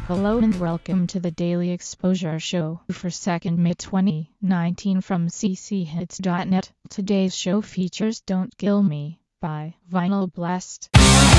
Hello and welcome to the Daily Exposure Show for 2nd May 2019 from cchits.net. Today's show features Don't Kill Me by Vinyl Blast.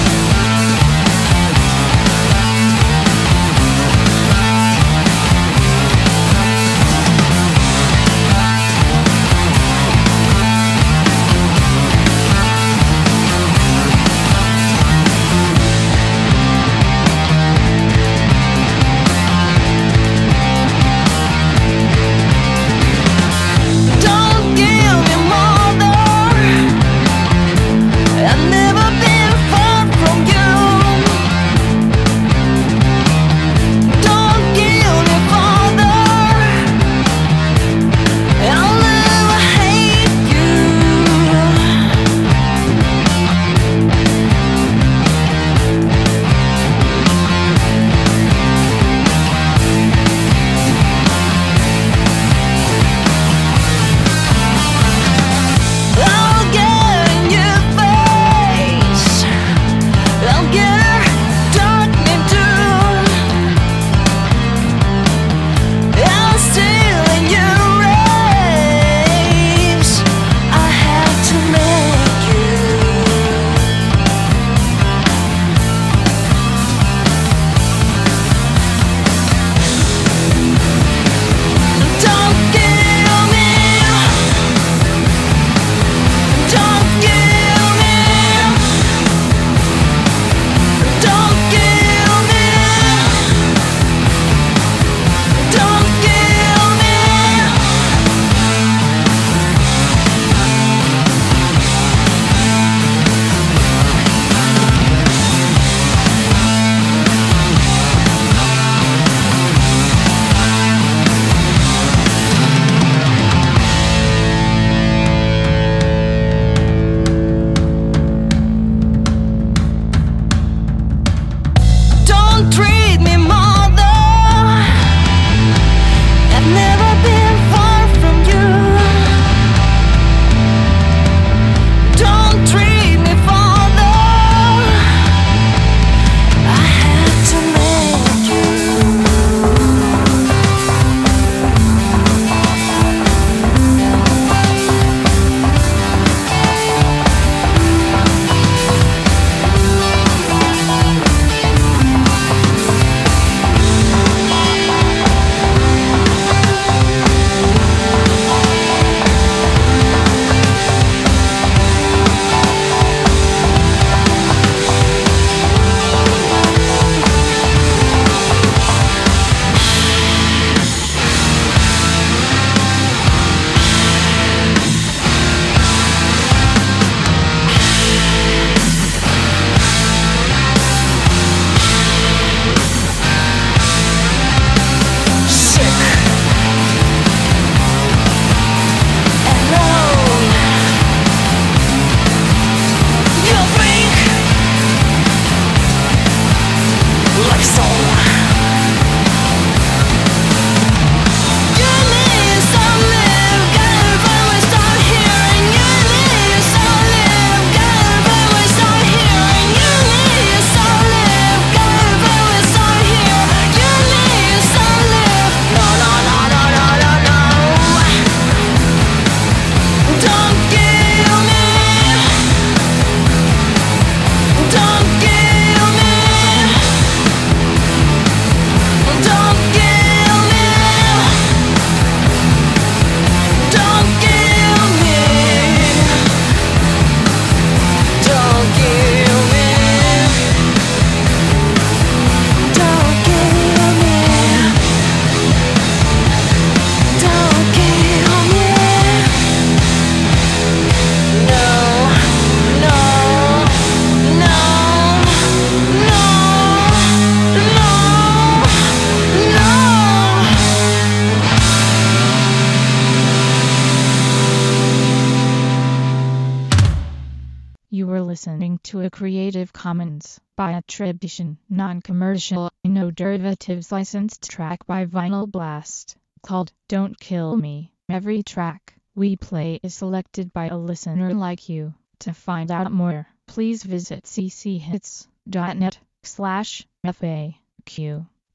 You were listening to a Creative Commons by attribution, non-commercial, no derivatives licensed track by Vinyl Blast, called Don't Kill Me. Every track we play is selected by a listener like you. To find out more, please visit cchits.net/FAQ.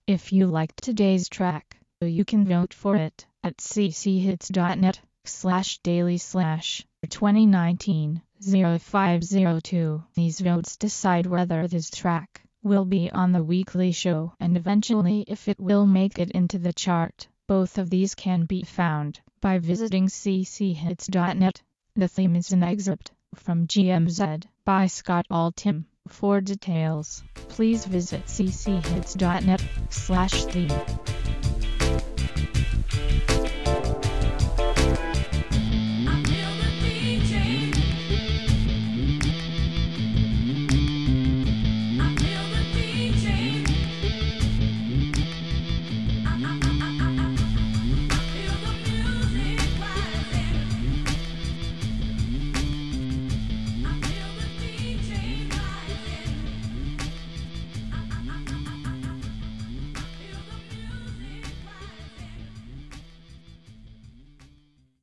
If you liked today's track, you can vote for it at cchits.net/daily/2019-0502. These votes decide whether this track will be on the weekly show and eventually if it will make it into the chart. Both of these can be found by visiting cchits.net. The theme is an excerpt from GMZ by Scott Altham. For details, please visit cchits.net/theme.